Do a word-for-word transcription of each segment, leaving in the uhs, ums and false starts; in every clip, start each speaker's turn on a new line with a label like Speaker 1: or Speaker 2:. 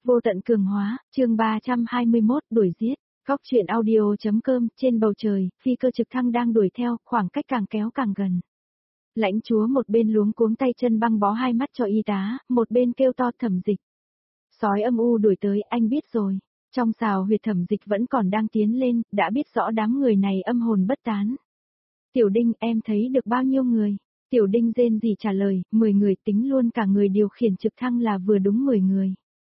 Speaker 1: Vô tận cường hóa, chương ba trăm hai mươi mốt, đuổi giết. Góc truyện audio.com, trên bầu trời, phi cơ trực thăng đang đuổi theo, khoảng cách càng kéo càng gần. Lãnh chúa một bên luống cuống tay chân băng bó hai mắt cho y tá, một bên kêu to Thẩm Dịch. Sói âm u đuổi tới, anh biết rồi. Trong xào huyệt Thẩm Dịch vẫn còn đang tiến lên, đã biết rõ đám người này âm hồn bất tán. Tiểu Đinh, em thấy được bao nhiêu người? Tiểu Đinh rên rỉ trả lời, mười người, tính luôn cả người điều khiển trực thăng là vừa đúng mười người.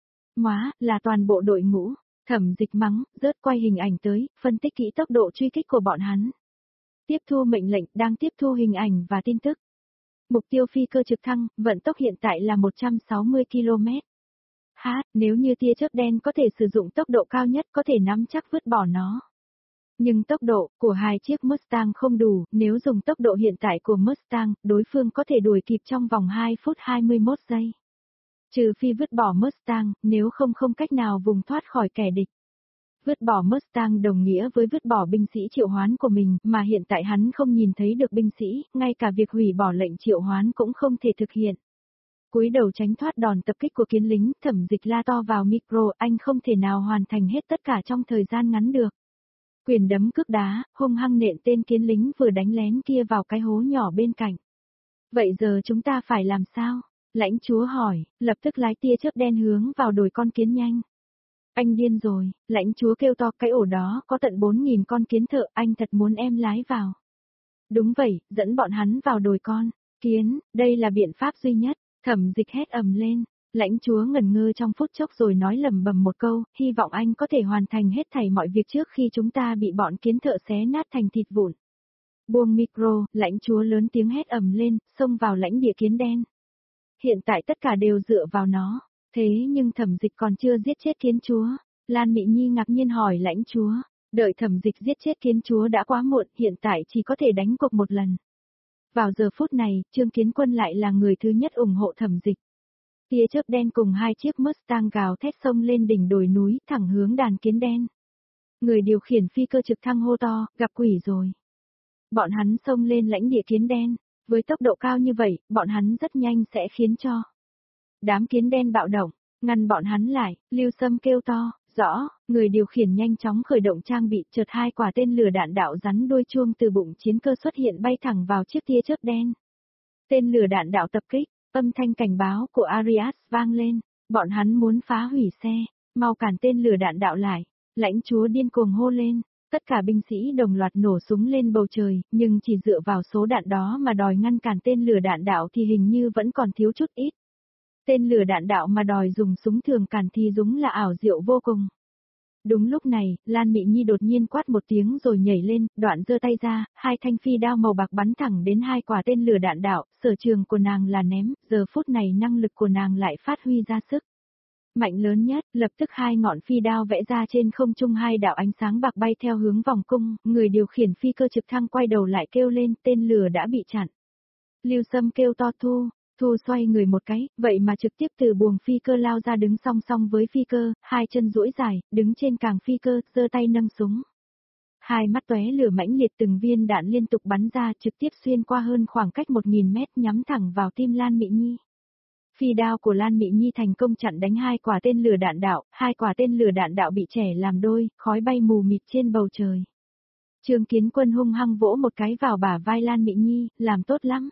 Speaker 1: Móa, là toàn bộ đội ngũ. Thẩm Dịch mắng, rớt quay hình ảnh tới, phân tích kỹ tốc độ truy kích của bọn hắn. Tiếp thu mệnh lệnh, đang tiếp thu hình ảnh và tin tức. Mục tiêu phi cơ trực thăng, vận tốc hiện tại là một trăm sáu mươi ki lô mét. Hát, nếu như tia chớp đen có thể sử dụng tốc độ cao nhất có thể nắm chắc vứt bỏ nó. Nhưng tốc độ của hai chiếc Mustang không đủ, nếu dùng tốc độ hiện tại của Mustang, đối phương có thể đuổi kịp trong vòng hai phút hai mươi mốt giây. Trừ phi vứt bỏ Mustang, nếu không không cách nào vùng thoát khỏi kẻ địch. Vứt bỏ Mustang đồng nghĩa với vứt bỏ binh sĩ triệu hoán của mình, mà hiện tại hắn không nhìn thấy được binh sĩ, ngay cả việc hủy bỏ lệnh triệu hoán cũng không thể thực hiện. Cúi đầu tránh thoát đòn tập kích của kiến lính, Thẩm Dịch la to vào micro, anh không thể nào hoàn thành hết tất cả trong thời gian ngắn được. Quyền đấm cước đá, hung hăng nện tên kiến lính vừa đánh lén kia vào cái hố nhỏ bên cạnh. Vậy giờ chúng ta phải làm sao? Lãnh chúa hỏi, lập tức lái tia chớp đen hướng vào đồi con kiến nhanh. Anh điên rồi, lãnh chúa kêu to, cái ổ đó có tận bốn nghìn con kiến thợ, anh thật muốn em lái vào. Đúng vậy, dẫn bọn hắn vào đồi con kiến, đây là biện pháp duy nhất. Thẩm Dịch hét ầm lên, lãnh chúa ngẩn ngơ trong phút chốc rồi nói lẩm bẩm một câu, hy vọng anh có thể hoàn thành hết thảy mọi việc trước khi chúng ta bị bọn kiến thợ xé nát thành thịt vụn. Buông micro, lãnh chúa lớn tiếng hét ầm lên, xông vào lãnh địa kiến đen. Hiện tại tất cả đều dựa vào nó, thế nhưng Thẩm Dịch còn chưa giết chết kiến chúa. Lan Mị Nhi ngạc nhiên hỏi lãnh chúa, đợi Thẩm Dịch giết chết kiến chúa đã quá muộn, hiện tại chỉ có thể đánh cuộc một lần. Vào giờ phút này, Trương Kiến Quân lại là người thứ nhất ủng hộ Thẩm Dịch. Tia chớp đen cùng hai chiếc Mustang gào thét xông lên đỉnh đồi núi, thẳng hướng đàn kiến đen. Người điều khiển phi cơ trực thăng hô to, gặp quỷ rồi. Bọn hắn xông lên lãnh địa kiến đen, với tốc độ cao như vậy, bọn hắn rất nhanh sẽ khiến cho đám kiến đen bạo động, ngăn bọn hắn lại. Lưu Sâm kêu to, rõ, người điều khiển nhanh chóng khởi động trang bị, chợt hai quả tên lửa đạn đạo rắn đuôi chuông từ bụng chiến cơ xuất hiện bay thẳng vào chiếc tia chớp đen. Tên lửa đạn đạo tập kích, âm thanh cảnh báo của Arias vang lên, bọn hắn muốn phá hủy xe, mau cản tên lửa đạn đạo lại. Lãnh chúa điên cuồng hô lên, tất cả binh sĩ đồng loạt nổ súng lên bầu trời, nhưng chỉ dựa vào số đạn đó mà đòi ngăn cản tên lửa đạn đạo thì hình như vẫn còn thiếu chút ít. Tên lửa đạn đạo mà đòi dùng súng thường cản thì đúng là ảo diệu vô cùng. Đúng lúc này, Lan Mị Nhi đột nhiên quát một tiếng rồi nhảy lên, đoạn giơ tay ra, hai thanh phi đao màu bạc bắn thẳng đến hai quả tên lửa đạn đạo, sở trường của nàng là ném, giờ phút này năng lực của nàng lại phát huy ra sức mạnh lớn nhất, lập tức hai ngọn phi đao vẽ ra trên không trung hai đạo ánh sáng bạc bay theo hướng vòng cung, người điều khiển phi cơ trực thăng quay đầu lại kêu lên, tên lửa đã bị chặn. Lưu Sâm kêu to Thu, Thu xoay người một cái, vậy mà trực tiếp từ buồng phi cơ lao ra đứng song song với phi cơ, hai chân duỗi dài, đứng trên càng phi cơ, giơ tay nâng súng. Hai mắt tóe lửa mãnh liệt, từng viên đạn liên tục bắn ra, trực tiếp xuyên qua hơn khoảng cách một nghìn mét, nhắm thẳng vào tim Lan Mị Nhi. Phi đao của Lan Mị Nhi thành công chặn đánh hai quả tên lửa đạn đạo, hai quả tên lửa đạn đạo bị chẻ làm đôi, khói bay mù mịt trên bầu trời. Trương Kiến Quân hung hăng vỗ một cái vào bả vai Lan Mị Nhi, làm tốt lắm.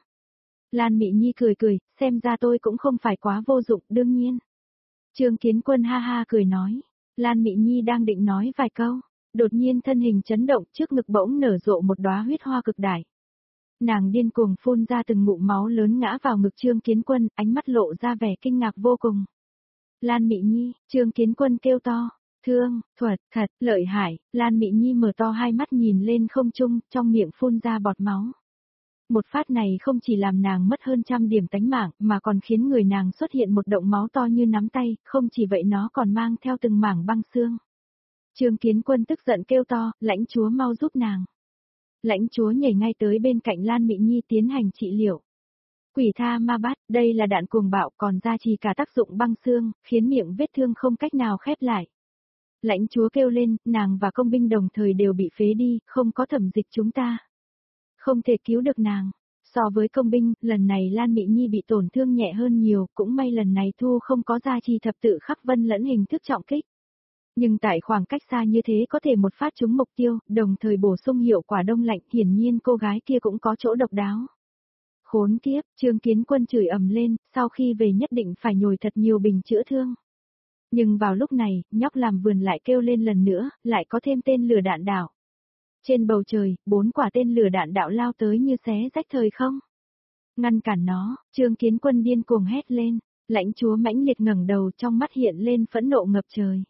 Speaker 1: Lan Mị Nhi cười cười, xem ra tôi cũng không phải quá vô dụng, đương nhiên. Trương Kiến Quân ha ha cười nói, Lan Mị Nhi đang định nói vài câu, đột nhiên thân hình chấn động, trước ngực bỗng nở rộ một đóa huyết hoa cực đại. Nàng điên cuồng phun ra từng ngụm máu lớn ngã vào ngực Trương Kiến Quân, ánh mắt lộ ra vẻ kinh ngạc vô cùng. Lan Mị Nhi, Trương Kiến Quân kêu to, thương, thuật, thật, lợi hại. Lan Mị Nhi mở to hai mắt nhìn lên không trung, trong miệng phun ra bọt máu. Một phát này không chỉ làm nàng mất hơn trăm điểm tánh mạng, mà còn khiến người nàng xuất hiện một động máu to như nắm tay, không chỉ vậy nó còn mang theo từng mảng băng xương. Trương Kiến Quân tức giận kêu to, lãnh chúa mau giúp nàng. Lãnh chúa nhảy ngay tới bên cạnh Lan Mị Nhi tiến hành trị liệu. Quỷ tha ma bát, đây là đạn cuồng bạo còn ra trì cả tác dụng băng xương, khiến miệng vết thương không cách nào khép lại. Lãnh chúa kêu lên, nàng và công binh đồng thời đều bị phế đi, không có Thẩm Dịch chúng ta không thể cứu được nàng. So với công binh, lần này Lan Mị Nhi bị tổn thương nhẹ hơn nhiều, cũng may lần này Thu không có ra chi thập tự khắc vân lẫn hình thức trọng kích. Nhưng tại khoảng cách xa như thế có thể một phát trúng mục tiêu, đồng thời bổ sung hiệu quả đông lạnh, hiển nhiên cô gái kia cũng có chỗ độc đáo. Khốn kiếp, Trương Kiến Quân chửi ầm lên, sau khi về nhất định phải nhồi thật nhiều bình chữa thương. Nhưng vào lúc này, nhóc làm vườn lại kêu lên lần nữa, lại có thêm tên lửa đạn đạo. Trên bầu trời, bốn quả tên lửa đạn đạo lao tới như xé rách thời không. Ngăn cản nó, Trương Kiến Quân điên cuồng hét lên, lãnh chúa mãnh liệt ngẩng đầu trong mắt hiện lên phẫn nộ ngập trời.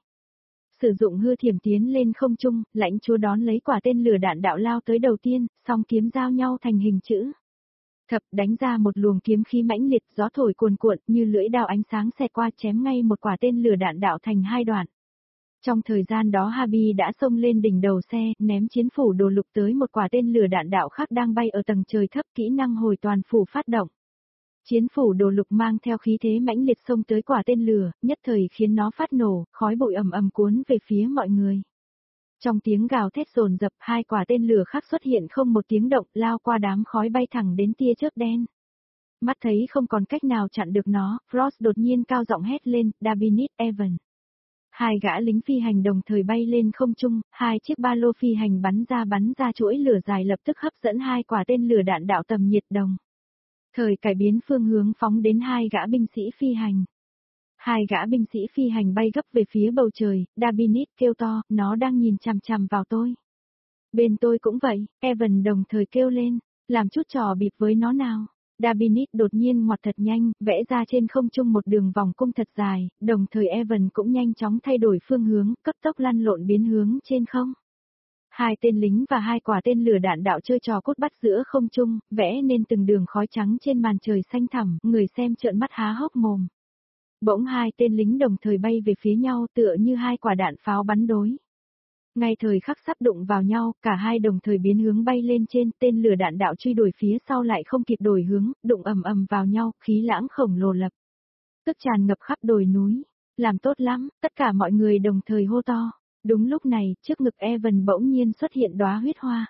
Speaker 1: Sử dụng hư thiểm tiến lên không trung, lãnh chúa đón lấy quả tên lửa đạn đạo lao tới đầu tiên, song kiếm giao nhau thành hình chữ thập, đánh ra một luồng kiếm khí mãnh liệt, gió thổi cuồn cuộn như lưỡi đao ánh sáng xẹt qua chém ngay một quả tên lửa đạn đạo thành hai đoạn. Trong thời gian đó Habi đã xông lên đỉnh đầu xe, ném chiến phủ đồ lục tới một quả tên lửa đạn đạo khác đang bay ở tầng trời thấp, kỹ năng hồi toàn phủ phát động. Chiến phủ đồ lục mang theo khí thế mãnh liệt xông tới quả tên lửa, nhất thời khiến nó phát nổ, khói bụi ầm ầm cuốn về phía mọi người. Trong tiếng gào thét dồn dập, hai quả tên lửa khác xuất hiện không một tiếng động, lao qua đám khói bay thẳng đến tia chớp đen. Mắt thấy không còn cách nào chặn được nó, Frost đột nhiên cao giọng hét lên, Dabinit Evan. Hai gã lính phi hành đồng thời bay lên không trung, hai chiếc ba lô phi hành bắn ra bắn ra chuỗi lửa dài lập tức hấp dẫn hai quả tên lửa đạn đạo tầm nhiệt đồng. Thời cải biến phương hướng phóng đến hai gã binh sĩ phi hành. Hai gã binh sĩ phi hành bay gấp về phía bầu trời, Dabinit kêu to, nó đang nhìn chằm chằm vào tôi. Bên tôi cũng vậy, Evan đồng thời kêu lên, làm chút trò bịp với nó nào. Dabinit đột nhiên ngoặt thật nhanh, vẽ ra trên không trung một đường vòng cung thật dài, đồng thời Evan cũng nhanh chóng thay đổi phương hướng, cấp tốc lăn lộn biến hướng trên không. Hai tên lính và hai quả tên lửa đạn đạo chơi trò cốt bắt giữa không trung, vẽ nên từng đường khói trắng trên màn trời xanh thẳm, người xem trợn mắt há hốc mồm. Bỗng hai tên lính đồng thời bay về phía nhau tựa như hai quả đạn pháo bắn đối. Ngay thời khắc sắp đụng vào nhau, cả hai đồng thời biến hướng bay lên trên, tên lửa đạn đạo truy đuổi phía sau lại không kịp đổi hướng, đụng ầm ầm vào nhau, khí lãng khổng lồ lập tức tràn ngập khắp đồi núi. Làm tốt lắm, tất cả mọi người đồng thời hô to. Đúng lúc này, trước ngực Evan bỗng nhiên xuất hiện đóa huyết hoa.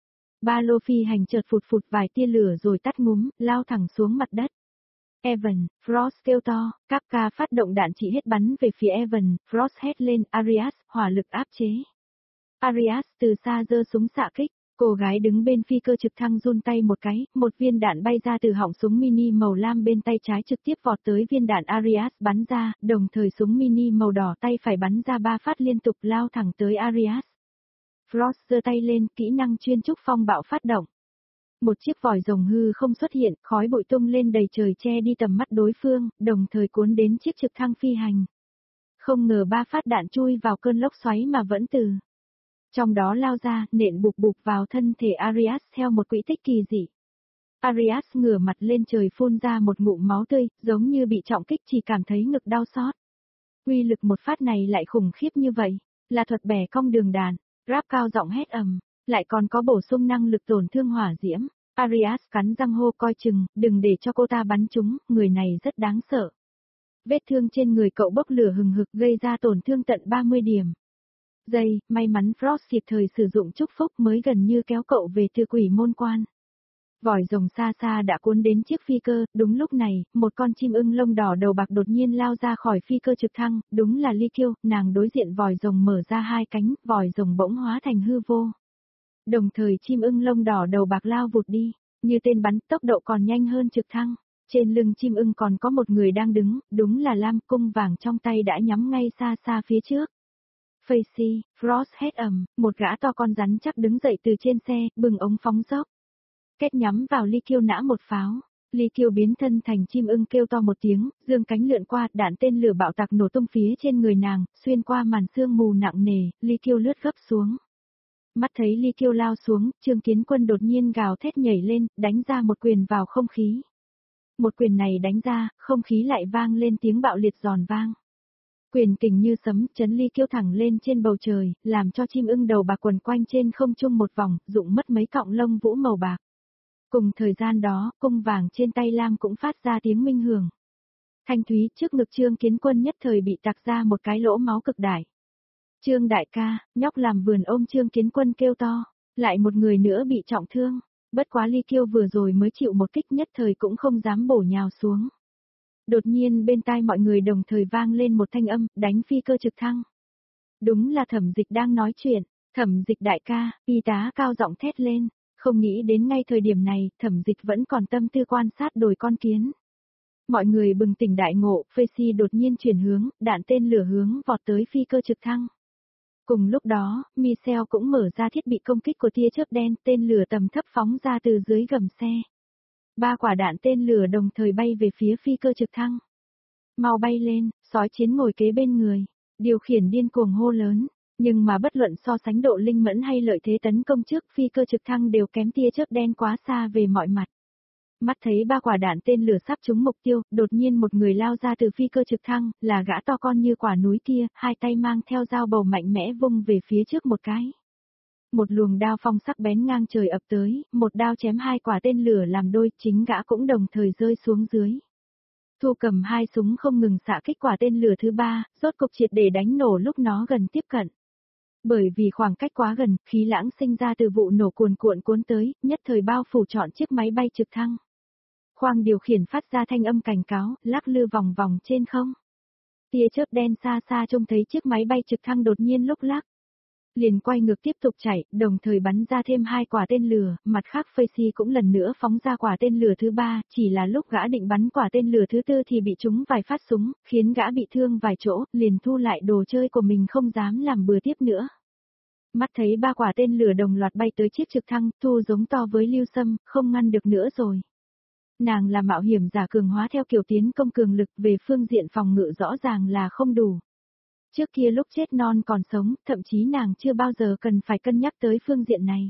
Speaker 1: Ba lô phi hành chợt phụt phụt vài tia lửa rồi tắt ngúm, lao thẳng xuống mặt đất. Evan, Frost kêu to, các ca phát động đạn chỉ hết bắn về phía Evan, Frost hét lên, Arias, hỏa lực áp chế. Arias từ xa giơ súng xạ kích, cô gái đứng bên phi cơ trực thăng run tay một cái, một viên đạn bay ra từ họng súng mini màu lam bên tay trái trực tiếp vọt tới viên đạn Arias bắn ra, đồng thời súng mini màu đỏ tay phải bắn ra ba phát liên tục lao thẳng tới Arias. Frost giơ tay lên, kỹ năng chuyên trúc phong bạo phát động. Một chiếc vòi rồng hư không xuất hiện, khói bụi tung lên đầy trời che đi tầm mắt đối phương, đồng thời cuốn đến chiếc trực thăng phi hành. Không ngờ ba phát đạn chui vào cơn lốc xoáy mà vẫn từ trong đó lao ra, nện bụp bụp vào thân thể Arias theo một quỹ tích kỳ dị. Arias ngửa mặt lên trời phun ra một ngụm máu tươi, giống như bị trọng kích chỉ cảm thấy ngực đau xót. Uy lực một phát này lại khủng khiếp như vậy, là thuật bẻ cong đường đạn, rap cao giọng hét ầm, lại còn có bổ sung năng lực tổn thương hỏa diễm. Arias cắn răng hô coi chừng, đừng để cho cô ta bắn trúng, người này rất đáng sợ. Vết thương trên người cậu bốc lửa hừng hực gây ra tổn thương tận ba mươi điểm. Giây, may mắn Frost kịp thời sử dụng chúc phúc mới gần như kéo cậu về từ quỷ môn quan. Vòi rồng xa xa đã cuốn đến chiếc phi cơ, đúng lúc này, một con chim ưng lông đỏ đầu bạc đột nhiên lao ra khỏi phi cơ trực thăng, đúng là Ly Kiêu, nàng đối diện vòi rồng mở ra hai cánh, vòi rồng bỗng hóa thành hư vô. Đồng thời chim ưng lông đỏ đầu bạc lao vụt đi, như tên bắn, tốc độ còn nhanh hơn trực thăng. Trên lưng chim ưng còn có một người đang đứng, đúng là Lam, cung vàng trong tay đã nhắm ngay xa xa phía trước. Facey, Frost hét ầm, một gã to con rắn chắc đứng dậy từ trên xe, bừng ống phóng dốc. Kết nhắm vào Ly Kiêu nã một pháo. Ly Kiêu biến thân thành chim ưng kêu to một tiếng, dương cánh lượn qua, đạn tên lửa bạo tạc nổ tung phía trên người nàng, xuyên qua màn sương mù nặng nề, Ly Kiêu lướt gấp xuống. Mắt thấy Ly Kiêu lao xuống, Trương Kiến Quân đột nhiên gào thét nhảy lên, đánh ra một quyền vào không khí. Một quyền này đánh ra, không khí lại vang lên tiếng bạo liệt giòn vang. Quyền kình như sấm, chấn Ly Kiêu thẳng lên trên bầu trời, làm cho chim ưng đầu bạc quần quanh trên không trung một vòng, rụng mất mấy cọng lông vũ màu bạc. Cùng thời gian đó, cung vàng trên tay Lam cũng phát ra tiếng minh hưởng. Thanh thúy trước ngực Trương Kiến Quân nhất thời bị tạc ra một cái lỗ máu cực đại. Trương đại ca, nhóc làm vườn ôm Trương Kiến Quân kêu to, lại một người nữa bị trọng thương. Bất quá Ly Kiêu vừa rồi mới chịu một kích nhất thời cũng không dám bổ nhào xuống. Đột nhiên bên tai mọi người đồng thời vang lên một thanh âm, đánh phi cơ trực thăng. Đúng là Thẩm Dịch đang nói chuyện, Thẩm Dịch đại ca, y tá cao giọng thét lên, không nghĩ đến ngay thời điểm này, Thẩm Dịch vẫn còn tâm tư quan sát đồi con kiến. Mọi người bừng tỉnh đại ngộ, Facy đột nhiên chuyển hướng, đạn tên lửa hướng vọt tới phi cơ trực thăng. Cùng lúc đó, Michelle cũng mở ra thiết bị công kích của tia chớp đen, tên lửa tầm thấp phóng ra từ dưới gầm xe. Ba quả đạn tên lửa đồng thời bay về phía phi cơ trực thăng. Mau bay lên, sói chiến ngồi kế bên người, điều khiển điên cuồng hô lớn, nhưng mà bất luận so sánh độ linh mẫn hay lợi thế tấn công trước phi cơ trực thăng đều kém tia chớp đen quá xa về mọi mặt. Mắt thấy ba quả đạn tên lửa sắp trúng mục tiêu, đột nhiên một người lao ra từ phi cơ trực thăng, là gã to con như quả núi kia, hai tay mang theo dao bầu mạnh mẽ vung về phía trước một cái. Một luồng đao phong sắc bén ngang trời ập tới, một đao chém hai quả tên lửa làm đôi, chính gã cũng đồng thời rơi xuống dưới. Thu cầm hai súng không ngừng xạ kích quả tên lửa thứ ba, rốt cục triệt để đánh nổ lúc nó gần tiếp cận. Bởi vì khoảng cách quá gần, khí lãng sinh ra từ vụ nổ cuồn cuộn cuốn tới, nhất thời bao phủ trọn chiếc máy bay trực thăng. Khoang điều khiển phát ra thanh âm cảnh cáo, lắc lư vòng vòng trên không. Tia chớp đen xa xa trông thấy chiếc máy bay trực thăng đột nhiên lúc lắc. Liền quay ngược tiếp tục chạy, đồng thời bắn ra thêm hai quả tên lửa, mặt khác Facy cũng lần nữa phóng ra quả tên lửa thứ ba, chỉ là lúc gã định bắn quả tên lửa thứ tư thì bị trúng vài phát súng, khiến gã bị thương vài chỗ, liền thu lại đồ chơi của mình không dám làm bừa tiếp nữa. Mắt thấy ba quả tên lửa đồng loạt bay tới chiếc trực thăng, Thu giống to với Lưu Sâm, không ngăn được nữa rồi. Nàng là mạo hiểm giả cường hóa theo kiểu tiến công cường lực, về phương diện phòng ngự rõ ràng là không đủ. Trước kia lúc chết non còn sống, thậm chí nàng chưa bao giờ cần phải cân nhắc tới phương diện này.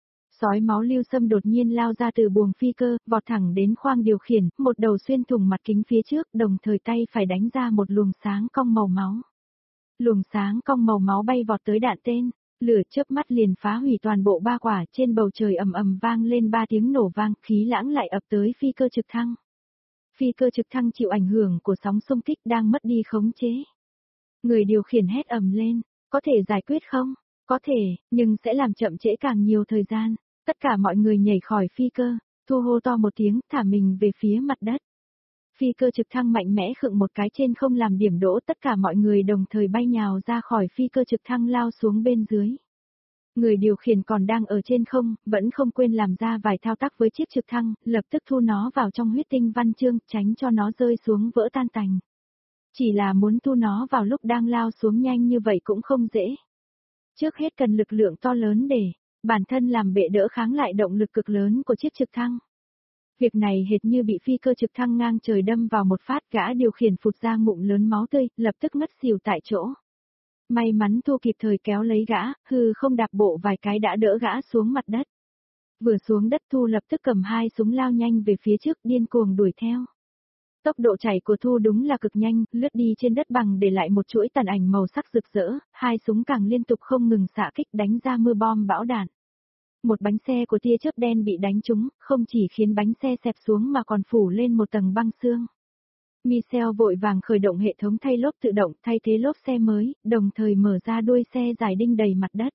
Speaker 1: Sói máu Lưu Sâm đột nhiên lao ra từ buồng phi cơ, vọt thẳng đến khoang điều khiển, một đầu xuyên thủng mặt kính phía trước, đồng thời tay phải đánh ra một luồng sáng cong màu máu. Luồng sáng cong màu máu bay vọt tới đạn tên, lửa chớp mắt liền phá hủy toàn bộ ba quả, trên bầu trời ầm ầm vang lên ba tiếng nổ vang, khí lãng lại ập tới phi cơ trực thăng. Phi cơ trực thăng chịu ảnh hưởng của sóng xung kích đang mất đi khống chế. Người điều khiển hét ầm lên, có thể giải quyết không? Có thể, nhưng sẽ làm chậm trễ càng nhiều thời gian. Tất cả mọi người nhảy khỏi phi cơ, Thu hô to một tiếng, thả mình về phía mặt đất. Phi cơ trực thăng mạnh mẽ khựng một cái trên không làm điểm đỗ, tất cả mọi người đồng thời bay nhào ra khỏi phi cơ trực thăng lao xuống bên dưới. Người điều khiển còn đang ở trên không, vẫn không quên làm ra vài thao tác với chiếc trực thăng, lập tức thu nó vào trong huyết tinh văn chương, tránh cho nó rơi xuống vỡ tan tành. Chỉ là muốn thu nó vào lúc đang lao xuống nhanh như vậy cũng không dễ. Trước hết cần lực lượng to lớn để bản thân làm bệ đỡ kháng lại động lực cực lớn của chiếc trực thăng. Việc này hệt như bị phi cơ trực thăng ngang trời đâm vào một phát, gã điều khiển phụt ra ngụm lớn máu tươi, lập tức ngất xỉu tại chỗ. May mắn Thu kịp thời kéo lấy gã, hư không đạp bộ vài cái đã đỡ gã xuống mặt đất. Vừa xuống đất Thu lập tức cầm hai súng lao nhanh về phía trước, điên cuồng đuổi theo. Tốc độ chạy của Thu đúng là cực nhanh, lướt đi trên đất bằng để lại một chuỗi tàn ảnh màu sắc rực rỡ, hai súng càng liên tục không ngừng xạ kích đánh ra mưa bom bão đạn. Một bánh xe của tia chớp đen bị đánh trúng, không chỉ khiến bánh xe xẹp xuống mà còn phủ lên một tầng băng xương. Michelle vội vàng khởi động hệ thống thay lốp tự động, thay thế lốp xe mới, đồng thời mở ra đuôi xe dài đinh đầy mặt đất.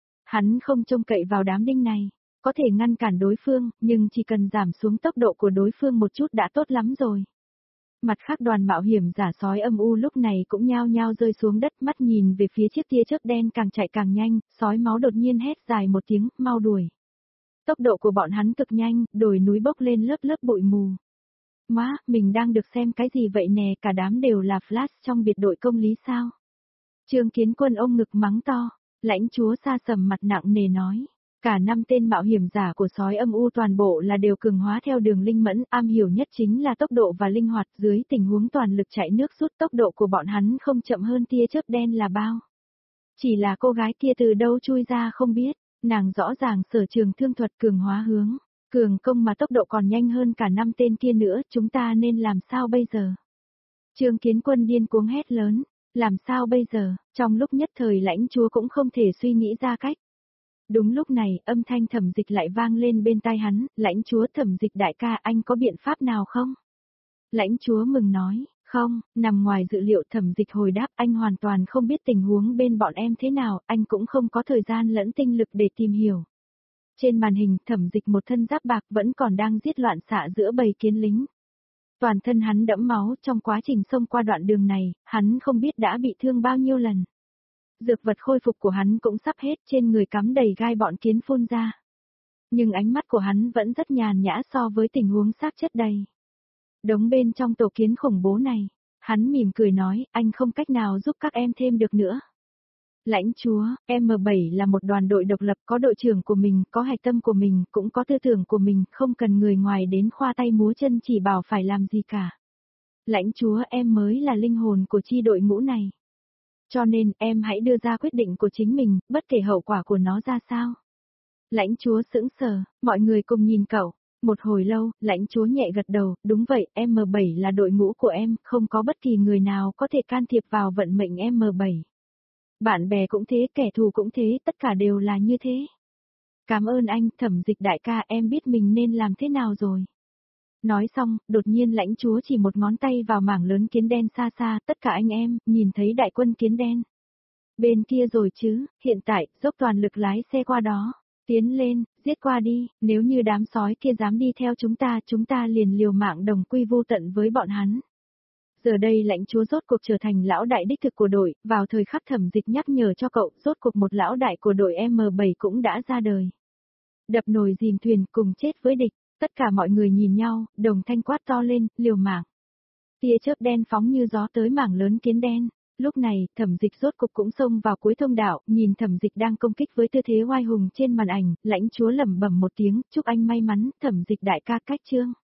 Speaker 1: Hắn không trông cậy vào đám đinh này, có thể ngăn cản đối phương, nhưng chỉ cần giảm xuống tốc độ của đối phương một chút đã tốt lắm rồi. Mặt khác đoàn mạo hiểm giả sói âm u lúc này cũng nhao nhao rơi xuống đất, mắt nhìn về phía chiếc tia chớp đen càng chạy càng nhanh, sói máu đột nhiên hét dài một tiếng, mau đuổi. Tốc độ của bọn hắn cực nhanh, đồi núi bốc lên lớp lớp bụi mù. Má, mình đang được xem cái gì vậy nè, cả đám đều là Flash trong biệt đội công lý sao? Trương Kiến Quân ôm ngực mắng to, lãnh chúa sa sầm mặt nặng nề nói. Cả năm tên mạo hiểm giả của sói âm u toàn bộ là đều cường hóa theo đường linh mẫn, am hiểu nhất chính là tốc độ và linh hoạt, dưới tình huống toàn lực chạy nước rút tốc độ của bọn hắn không chậm hơn tia chớp đen là bao. Chỉ là cô gái kia từ đâu chui ra không biết, nàng rõ ràng sở trường thương thuật cường hóa hướng, cường công mà tốc độ còn nhanh hơn cả năm tên kia nữa, chúng ta nên làm sao bây giờ? Trương Kiến Quân điên cuống hét lớn, làm sao bây giờ, trong lúc nhất thời lãnh chúa cũng không thể suy nghĩ ra cách. Đúng lúc này, âm thanh Thẩm Dịch lại vang lên bên tai hắn, lãnh chúa Thẩm Dịch đại ca, anh có biện pháp nào không? Lãnh chúa mừng nói, không, nằm ngoài dự liệu. Thẩm Dịch hồi đáp, anh hoàn toàn không biết tình huống bên bọn em thế nào, anh cũng không có thời gian lẫn tinh lực để tìm hiểu. Trên màn hình, Thẩm Dịch một thân giáp bạc vẫn còn đang giết loạn xạ giữa bầy kiến lính. Toàn thân hắn đẫm máu, trong quá trình xông qua đoạn đường này, hắn không biết đã bị thương bao nhiêu lần. Dược vật khôi phục của hắn cũng sắp hết, trên người cắm đầy gai bọn kiến phun ra. Nhưng ánh mắt của hắn vẫn rất nhàn nhã so với tình huống xác chất đầy. Đống bên trong tổ kiến khủng bố này, hắn mỉm cười nói, anh không cách nào giúp các em thêm được nữa. Lãnh chúa, M bảy là một đoàn đội độc lập, có đội trưởng của mình, có hạch tâm của mình, cũng có tư tưởng của mình, không cần người ngoài đến khoa tay múa chân chỉ bảo phải làm gì cả. Lãnh chúa, em mới là linh hồn của chi đội ngũ này. Cho nên, em hãy đưa ra quyết định của chính mình, bất kể hậu quả của nó ra sao. Lãnh chúa sững sờ, mọi người cùng nhìn cậu. Một hồi lâu, lãnh chúa nhẹ gật đầu, đúng vậy, M bảy là đội ngũ của em, không có bất kỳ người nào có thể can thiệp vào vận mệnh M bảy. Bạn bè cũng thế, kẻ thù cũng thế, tất cả đều là như thế. Cảm ơn anh, Thẩm Dịch đại ca, em biết mình nên làm thế nào rồi. Nói xong, đột nhiên lãnh chúa chỉ một ngón tay vào mảng lớn kiến đen xa xa, tất cả anh em, nhìn thấy đại quân kiến đen. Bên kia rồi chứ, hiện tại, dốc toàn lực lái xe qua đó. Tiến lên, giết qua đi, nếu như đám sói kia dám đi theo chúng ta, chúng ta liền liều mạng đồng quy vô tận với bọn hắn. Giờ đây lãnh chúa rốt cuộc trở thành lão đại đích thực của đội, vào thời khắc Thẩm Dịch nhắc nhở cho cậu, rốt cuộc một lão đại của đội M bảy cũng đã ra đời. Đập nồi dìm thuyền cùng chết với địch, tất cả mọi người nhìn nhau, đồng thanh quát to lên, liều mạng. Tia chớp đen phóng như gió tới mảng lớn kiến đen. Lúc này, Thẩm Dịch rốt cục cũng xông vào cuối thông đạo, nhìn Thẩm Dịch đang công kích với tư thế oai hùng trên màn ảnh, lãnh chúa lẩm bẩm một tiếng, chúc anh may mắn, Thẩm Dịch đại ca cách chương.